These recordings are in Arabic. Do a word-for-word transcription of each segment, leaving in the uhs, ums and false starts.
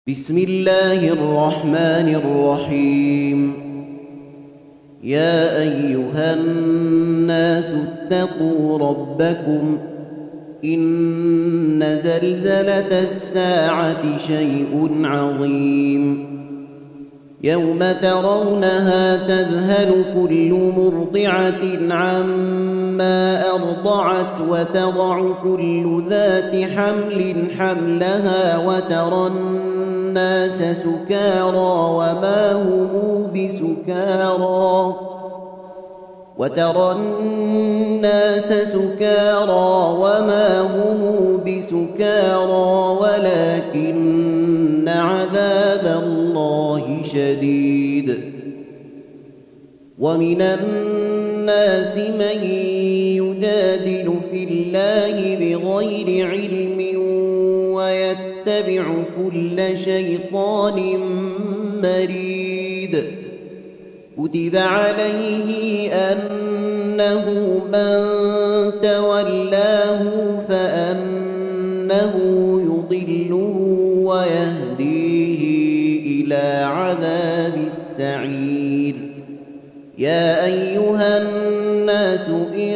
بسم الله الرحمن الرحيم. يا أيها الناس اتقوا ربكم إن زلزلة الساعة شيء عظيم يوم ترونها تذهل كل مرضعة عما أرضعت وتضع كل ذات حمل حملها وترى الناس سكارى وما هم بسكارى وترى الناس سكارى وما هم بسكارى ولكن عذاب الله شديد. ومن الناس من يجادل في الله بغير علم ويتبع كل شيطان مريد. كتب عليه أنه من تولاه فأنه يضله ويهديه إلى عذاب السعير. يا أيها الناس إن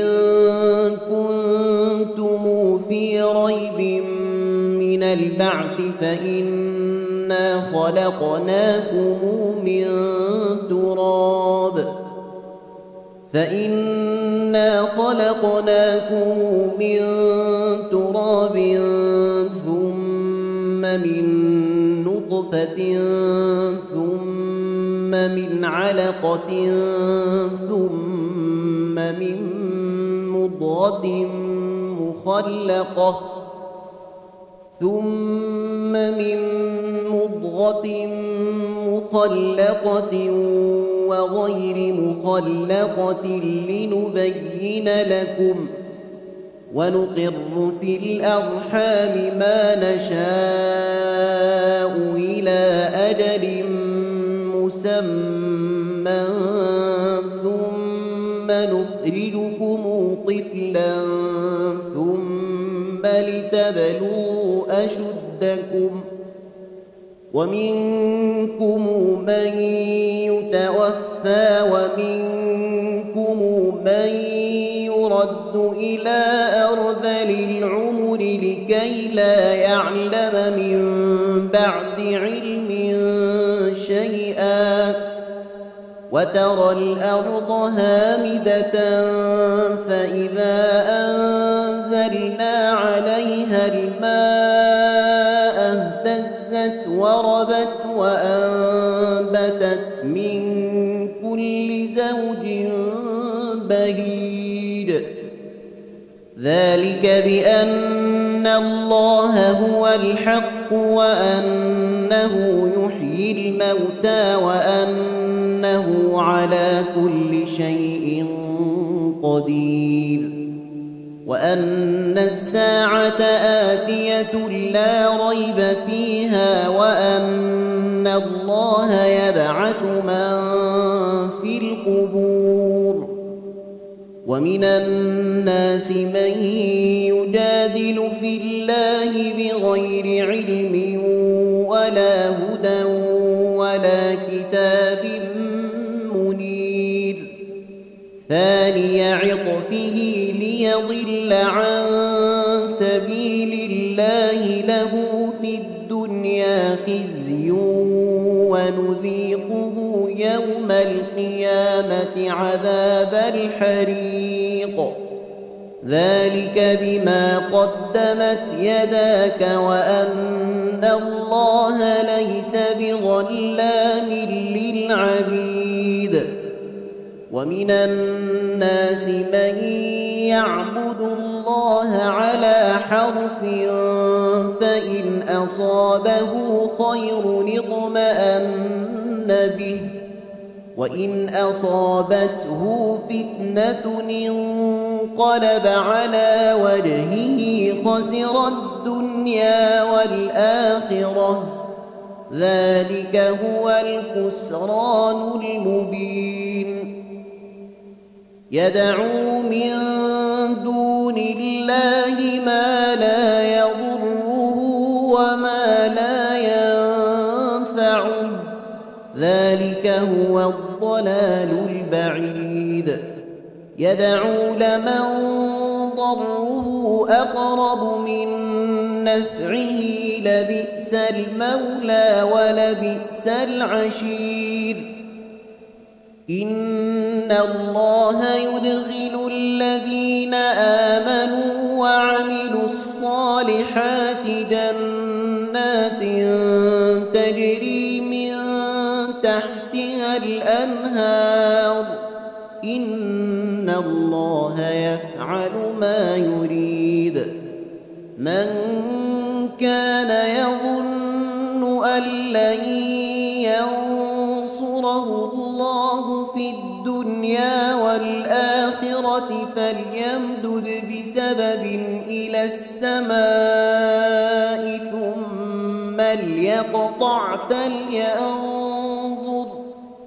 كنتم في ريب من البعث فإنا خلقناكم من تراب فإنا خلقناكم من تراب ثم من نطفة ثم من علقة ثم من مضغة مخلقة ثم من مضغة مخلقة وغير مخلقة لنبين لكم ونقر في الأرحام ما نشاء إلى أجل مسمى ثم نخرجكم طفلا ثم لتبلغوا أشدكم ومنكم من يتوفى ومنكم من يرد إلى أرذل العمر لكي لا يعلم من بعد علم شيئا وترى الأرض هامدة فإذا أنزلنا عليها الماء اهتزت وربت وأنبتت من كل زوج بهيج. ذلك بأن الله هو الحق وأنه يحيي الموتى وأنه على كل شيء قدير وأن الساعة آتية لا ريب فيها وأن الله يبعث من في القبور. ومن الناس من يجادل في الله بغير علم ولا هدى ولا كتاب منير. ثاني عطفه ليضل عن سبيل الله له في الدنيا خزي ونذيقه يوم القيامة عذاب الحريق. ذلك بما قدمت يداك وأن الله ليس بظلام للعبيد. ومن الناس من يعبد الله على حرف فإن أصابه خير اطمأن به وإن أصابته فتنة انقلب على وجهه خسر الدنيا والآخرة. ذلك هو الخسران المبين. يدعو من دون الله ما لا يضره وما لا ينفعه ذلك هو الضلال البعيد يدعو لمن ضره أقرب من نفعه لبئس المولى ولبئس العشير إن الله يدخل الذين آمنوا وعملوا الصالحات جنات تجري من تحتها الأنهار إن الله يفعل ما يريد من كان يظن أن لن ينصره الله في الدنيا والآخرة فليمدد بسبب إلى السماء ثم ليقطع فلينظر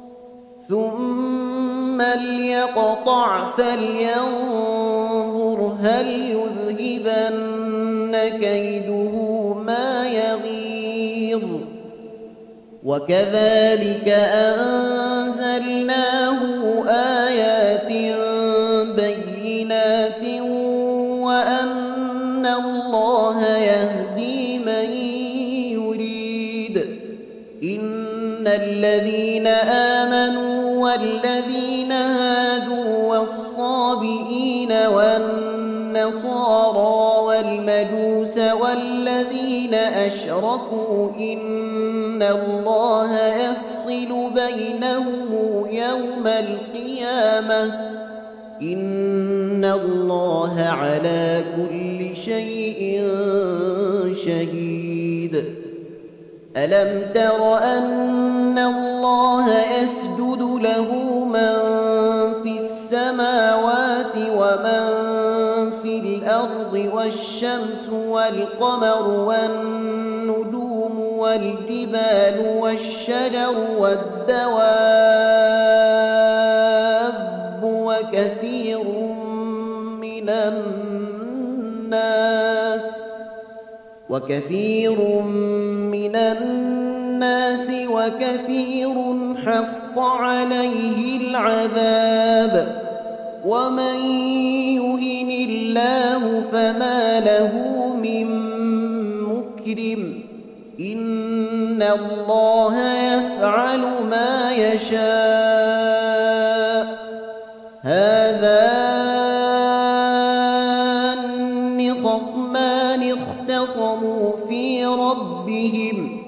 ثم ليقطع فلينظر هل يذهبن كيده ما يغيظ وكذلك أنزلناه آيات بينات وأن الله يهدي من يريد إن الذين آمنوا والذين هادوا والصابئين والنصارى والمجوس والذين أشركوا إن الله يفصل بينهم يوم القيامة إن الله على كل شيء شهيد ألم تر أن الله يسجد له من في السماوات ومن في الأرض والشمس والقمر والنجوم والجبال والشجر والدواب وكثير من الناس وكثير من الناس وكثير حق عليه العذاب ومن يهن الله فما له من مكرم إن الله يفعل ما يشاء هذان خصمان اختصموا في ربهم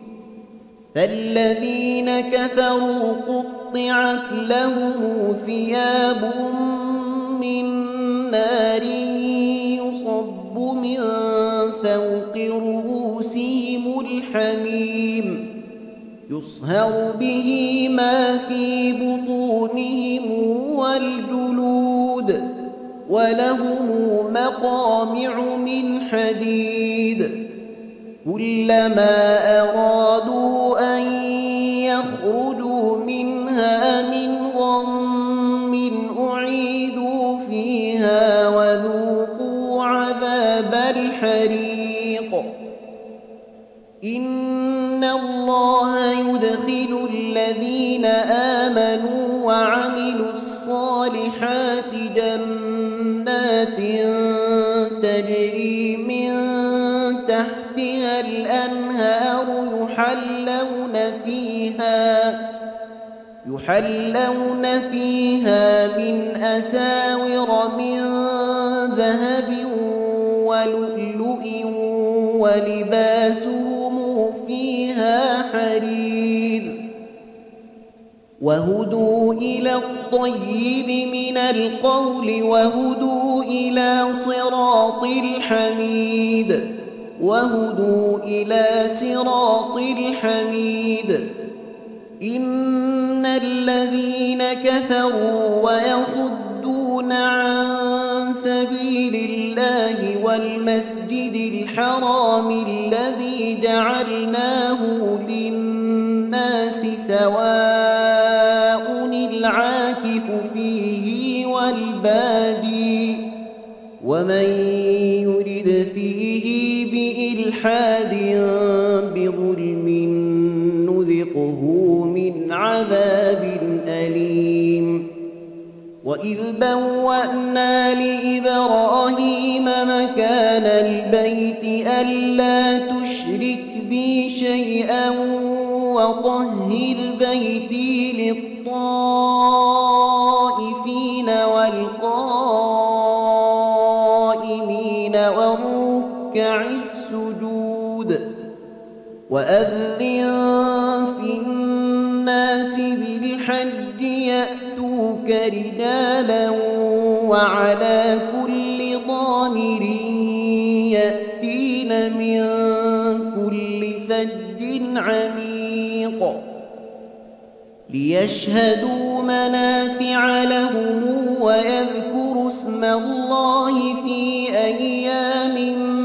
فالذين كفروا قطعت لهم ثياب من نار يصب من فوق رؤوسهم الحميم يصهر به ما في بطونهم والجلود ولهم مقامع من حديد كلما أرادوا أن يخرجوا منها من غم أعيدوا فيها وذوقوا عذاب الحريق إن الله يدخل الذين آمنوا وعملوا الصالحات جنات تجري من تحتها الأنهار يحلون فيها يحلون فيها من أساور من ذهب ولؤلؤ ولباسهم فيها حرير وهدوا إلى الطيب من القول وهدوا إلى صراط الحميد وهدوا إلى صراط الحميد إن الذين كفروا ويصدون عن سبيل الله والمسجد الحرام الذي جعلناه للناس سواء العاكف فيه والبادي ومن يرد فيه بإلحاد بظلم نذقه من وإذ بوأنا لإبراهيم مكان البيت ألا تشرك بي شيئا وطهر بيتي للطائفين والقائمين والركع السجود وأذن في الناس بالحج يأتوك رجالا وعلى كل ضامر يأتين من كل فج عميق ليشهدوا منافع لهم ويذكروا اسم الله في أيام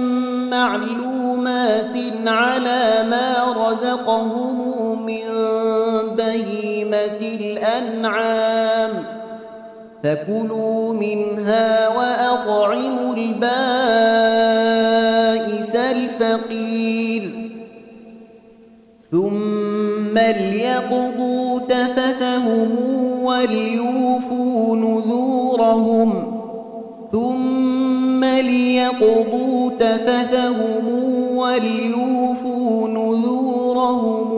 معلومات على ما رزقهم من بهيمة الأنعام فكلوا منها وأطعموا البائس الفقير ثم ليقضوا تفثهم وليوفوا نذورهم ثم ليقضوا تفثهم وليوفوا نذورهم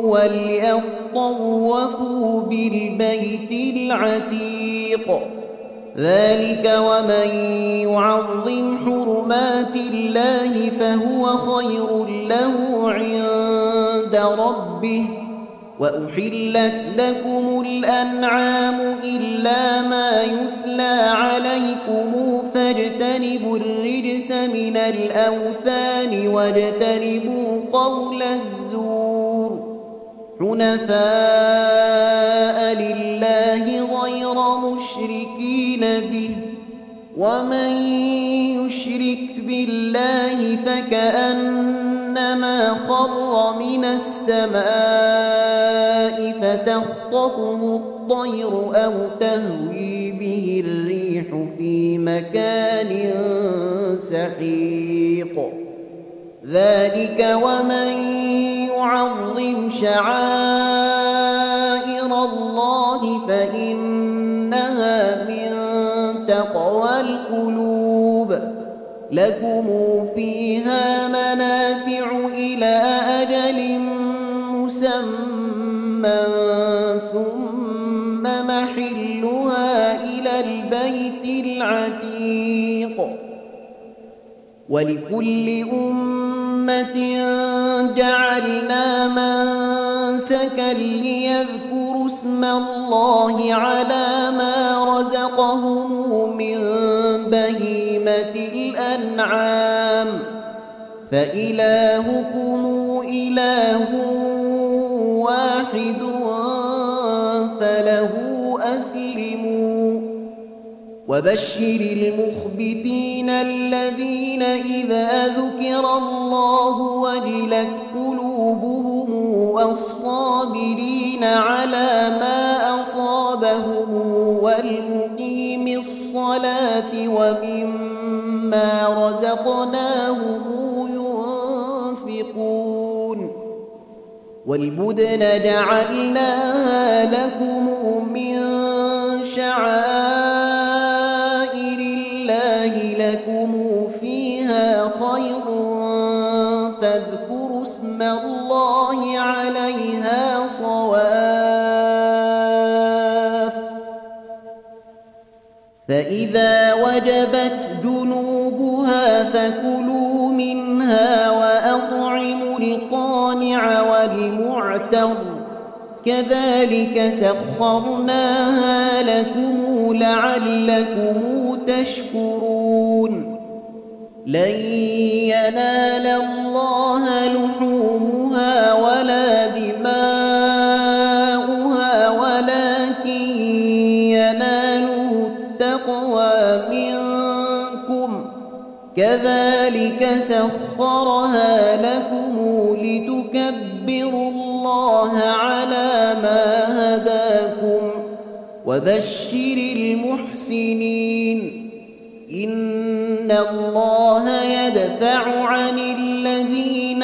وليطوفوا بالبيت العتيق ذلك ومن يعظم حرمات الله فهو خير له عند ربه وأحلت لكم الأنعام إلا ما يتلى عليكم فاجتنبوا الرجس من الأوثان واجتنبوا قول الزور حنفاء لله غير مشركين به ومن يشرك بالله فكأنما خر من السماء فتخطفه الطير أو تهوي به الريح في مكان سحيق ذلك ومن يعظم شعائر الله فإنها من تقوى القلوب لكم فيها منافع إلى أجل مسمى ثم محلها إلى البيت العتيق ولكل أمة جعلنا منسكا ليذكروا اسم الله على ما رزقهم من بهيمة الأنعام فإلهكم إله واحد فله أسلموا وبشر المخبتين الذين إذا ذكر الله وجلت قلوبهم والصابرين على ما أصابهم والمقيم الصلاة ومما رزقناهم ينفقون والبدن جعلناها لكم من شعائر الله لكم فيها خير فاذكروا اسم الله عليها صواف فإذا وجبت جنوبها فكلوا منها وأطعموا القانع والمعتر كذلك سخرناها لكم لعلكم تشكرون لن ينال الله لحومها ولا دماؤها ولكن يناله التقوى منكم كذلك سخرها لكم لتكبروا الله على ما هداكم وبشر المحسنين إن الله يدفع عن الذين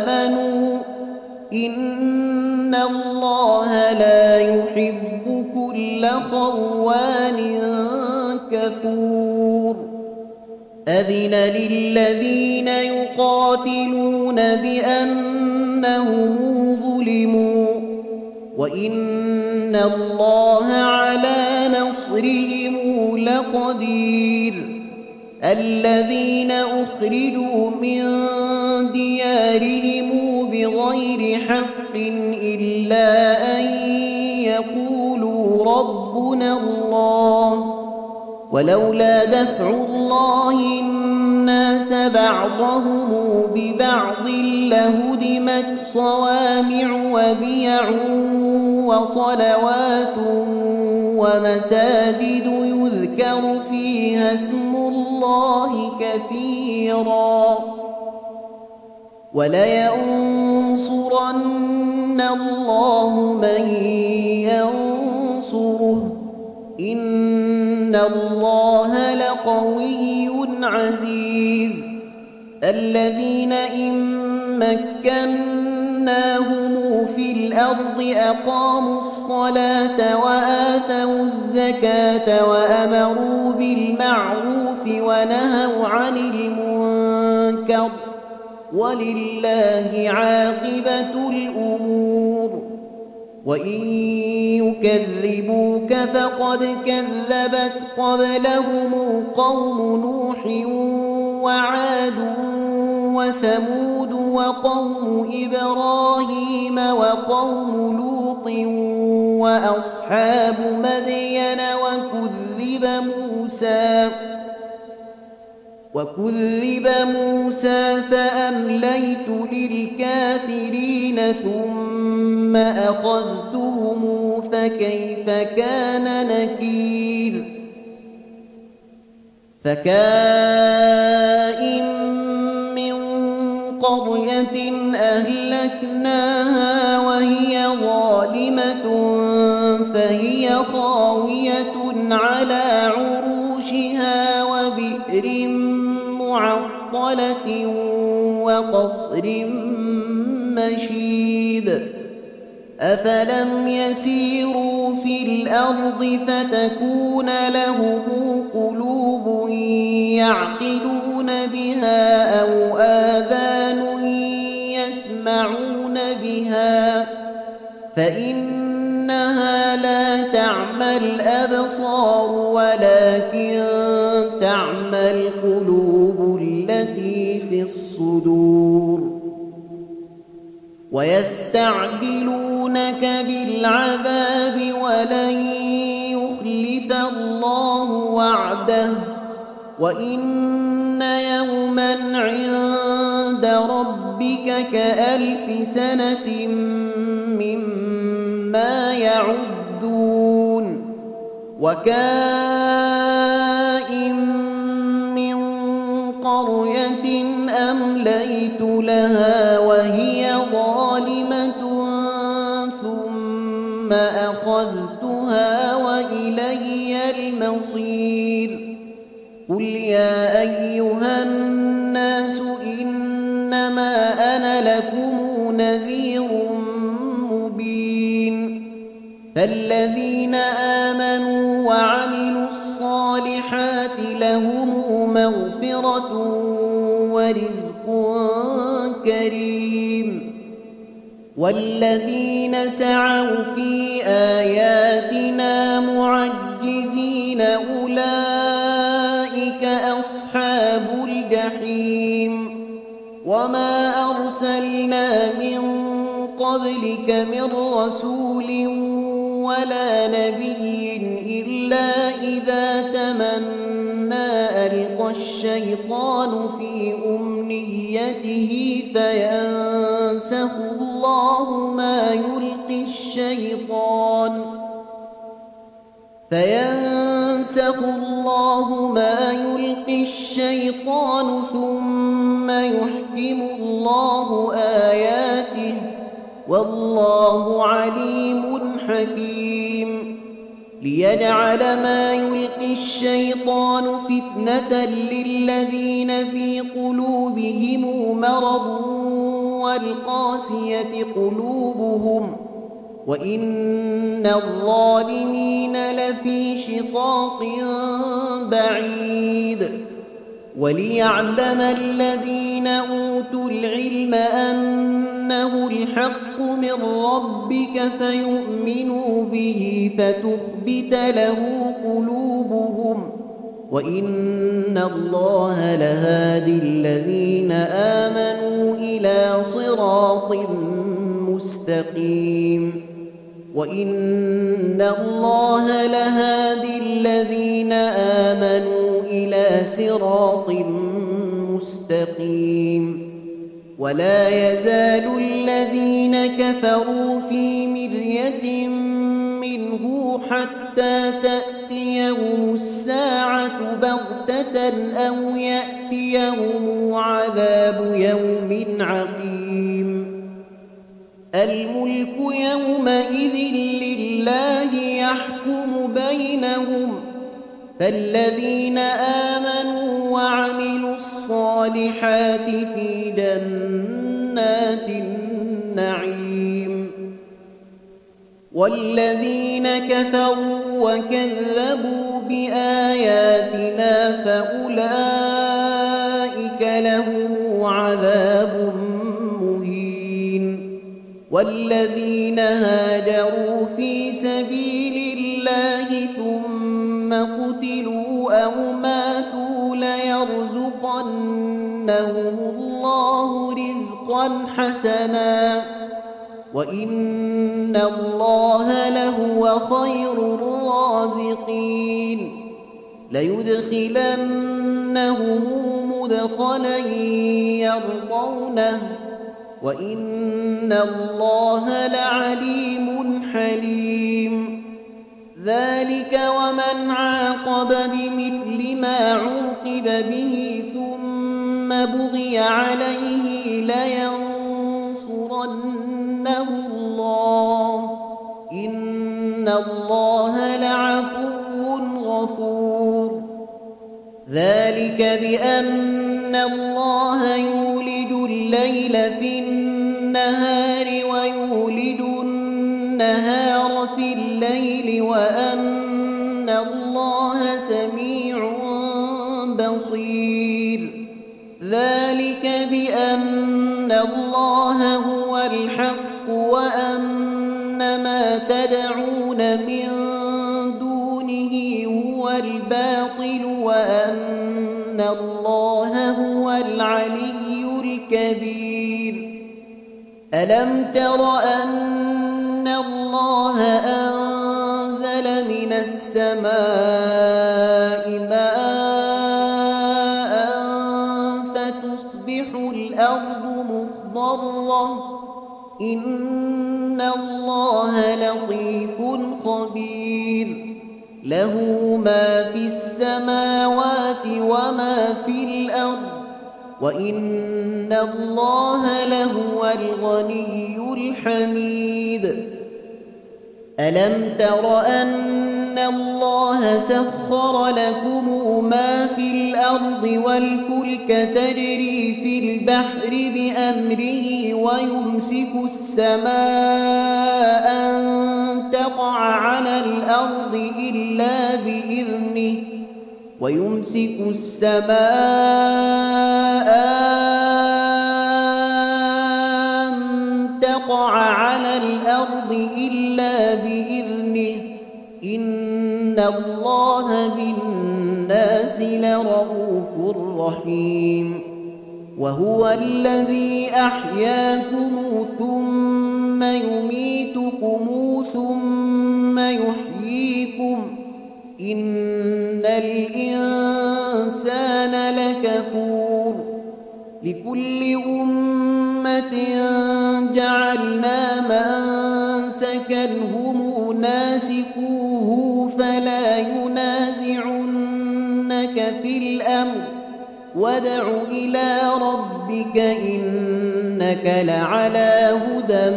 آمنوا إن الله لا يحب كل كل خوان كفور أذن للذين يقاتلون بأنهم ظلموا وإن الله على نصرهم لقدير الذين أخرجوا من ديارهم بغير حق إلا أن يقولوا ربنا الله ولولا دفع الله الناس بعضهم ببعض لهدمت صوامع وبيع وصلوات ومساجد يذكر فيها اسم الله كثيرا ولينصرن الله من ينصره إن الله لقوي عزيز الذين إن مكناهم في الأرض أقاموا الصلاة وآتوا الزكاة وأمروا بالمعروف ونهوا عن المنكر ولله عاقبة الأمور وإن يكذبوك فقد كذبت قبلهم قوم نوح وعاد وثمود وقوم إبراهيم وقوم لوط وأصحاب مدين وكذب موسى وكذب موسى فأمليت للكافرين ثم أخذتهم فكيف كان نكير فكائن من قرية أهلكناها وهي ظالمة فهي خاوية على عروشها وبئر معطلة وقصر مشيد أفلم يسيروا في الأرض فتكون لهم قلوب يعقلون بها أو آذان يسمعون بها فإنها لا تعمى الأبصار ولكن تعمى القلوب التي في الصدور ويستعجلونك بالعذاب ولن يخلف الله وعده وإن يوما عند ربك كألف سنة مما يعدون وكائن من قرية أمليت لها وهي ظالمة ثم أخذتها وإلي المصير قل يا أيها الناس إنما أنا لكم نذير مبين فالذين آمنوا وعملوا الصالحات لهم مغفرة ورزق كريم والذين سعوا في آياتنا معجزين أولئك أصحاب الجحيم وما أرسلنا من قبلك من رسول ولا نبي إلا إذا تمنى ألقى الشيطان في أمنيته فينسخ الله ما يلقي الشيطان فينسخ الله ما يلقي الشيطان ثم يحكم الله آياته والله عليم حكيم ليجعل ما يلقي الشيطان فتنة للذين في قلوبهم مرض والقاسية قلوبهم وإن الظالمين لفي شقاق بعيد وليعلم الذين أوتوا العلم أنه الحق من ربك فيؤمنوا به فتخبت له قلوبهم وإن الله لهادي الذين آمنوا إلى صراط مستقيم وإن الله لهادي الذين آمنوا إلى صراط مستقيم ولا يزال الذين كفروا في مرية منه حتى تأتيهم الساعة بغتة أو يأتيهم عذاب يوم عقيم الملك يومئذ لله يحكم بينهم فالذين آمنوا وعملوا الصالحات في جنات النعيم والذين كفروا وكذبوا بآياتنا فأولئك لهم عذاب مهين والذين هاجروا في سبيل الله ثم قتلوا أو ماتوا ليرزقنهم الله رزقا حسنا وإن الله لهو خير الرازقين ليدخلنهم مدخلا يرضونه وإن الله لعليم حليم ذلك ومن عاقب بمثل ما عوقب به ثم بغي عليه لينصرنه الله إن الله لعفو غفور ذلك بأن الله يولج الليل في النهار ويولج النهار في الليل وأن الله سميع بصير ذلك بأن الله هو الحق وأن ما تدعون من دونه هو الباطل وأن الله هو العلي الكبير ألم تر أن الله أنزل من السماء ماء فتصبح الأرض مخضرة إن الله لطيف خبير له ما في السماوات وما في الأرض وإن الله لهو الغني الحميد ألم تر أن الله سخر لكم ما في الأرض والفلك تجري في البحر بأمره ويمسك السماء أن تقع على الأرض إلا بإذنه ويمسك السماء أن تقع على الأرض إلا بإذنه إن الله بالناس لرؤوف رحيم وهو الذي أحياكم ثم يميتكم ثم يحييكم إن الإنسان لكفور لكل أمة جعلنا منسكا هم ناسكوه فلا ينازعنك في الأمر وادع إلى ربك إنك لعلى هدى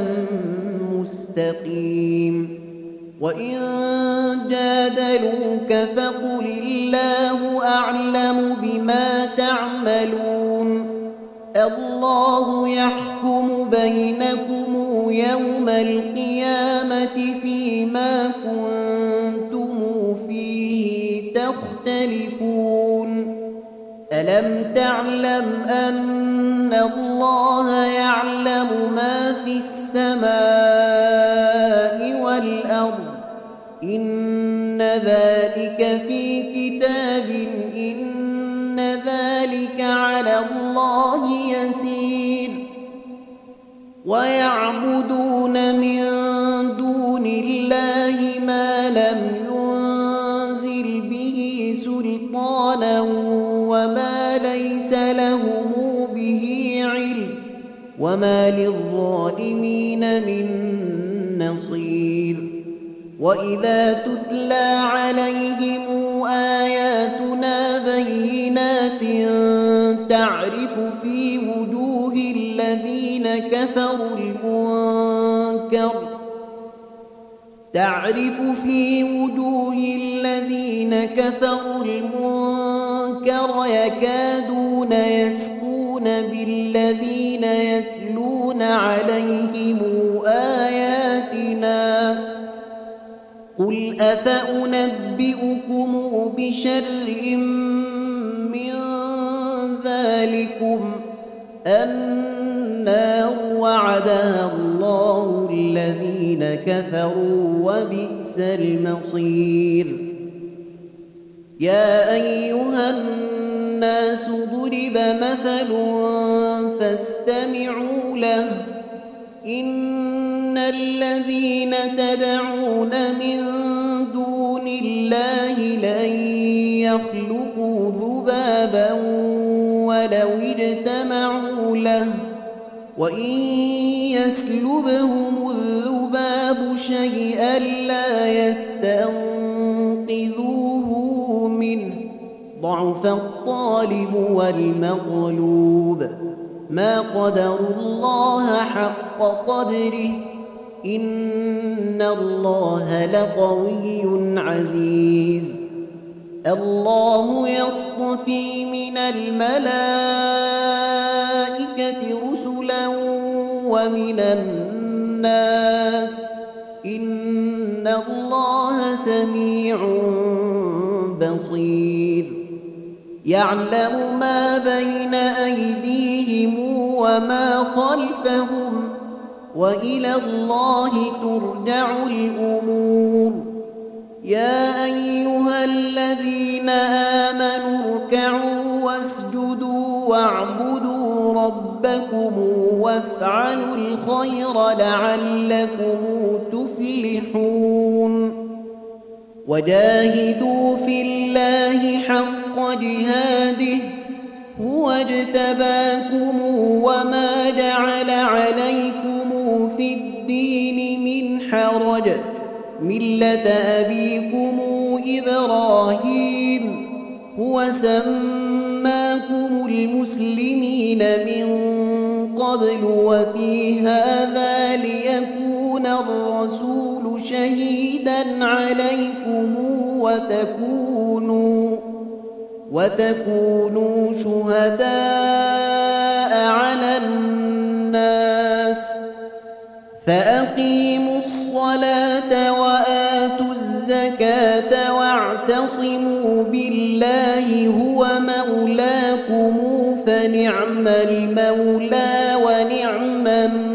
مستقيم وإن جادلوك فقل الله أعلم بما تعملون الله يحكم بينكم يوم القيامة فيما كنتم فيه تختلفون ألم تعلم أن الله يعلم ما في السماء والأرض إن ذلك في كتاب إن ذلك على الله يسير ويعبدون من دون الله ما لم ينزل به سلطانا وما ليس لهم به علم وما للظالمين من نصير وإذا تتلى عليهم آياتنا بينات تعرف في وجوه الذين كفروا المنكر تعرف في وجوه الذين كفروا المنكر يكادون يسقون بالذين يتلون عليهم آياتنا قل أفأنبئكم بشر من ذلكم النار وعدها الله الذين كفروا وبئس المصير يا أيها الناس ضرب مثل فاستمعوا له إن الذين تدعون من دون الله لن يخلقوا ذبابا ولو اجتمعوا له وإن يسلبهم الذباب شيئا لا يستنقذوه منه ضعف الطالب والمطلوب ما قدروا الله حق قدره إن الله لقوي عزيز الله يصطفي من الملائكة رسلا ومن الناس إن الله سميع بصير يعلم ما بين أيديهم وما خلفهم وإلى الله ترجع الأمور يا أيها الذين آمنوا اركعوا واسجدوا واعبدوا ربكم وافعلوا الخير لعلكم تفلحون وجاهدوا في الله حق جهاده هو اجتباكم وما جعل عليكم في الدين من حرج ملة أبيكم إبراهيم هو سماكم المسلمين من قبل وفي هذا ليكون الرسول شهيدا عليكم وتكونوا وتكونوا شهداء على الناس فأقيموا الصلاة وآتوا الزكاة واعتصموا بالله هو مولاكم فنعم المولى ونعم النصير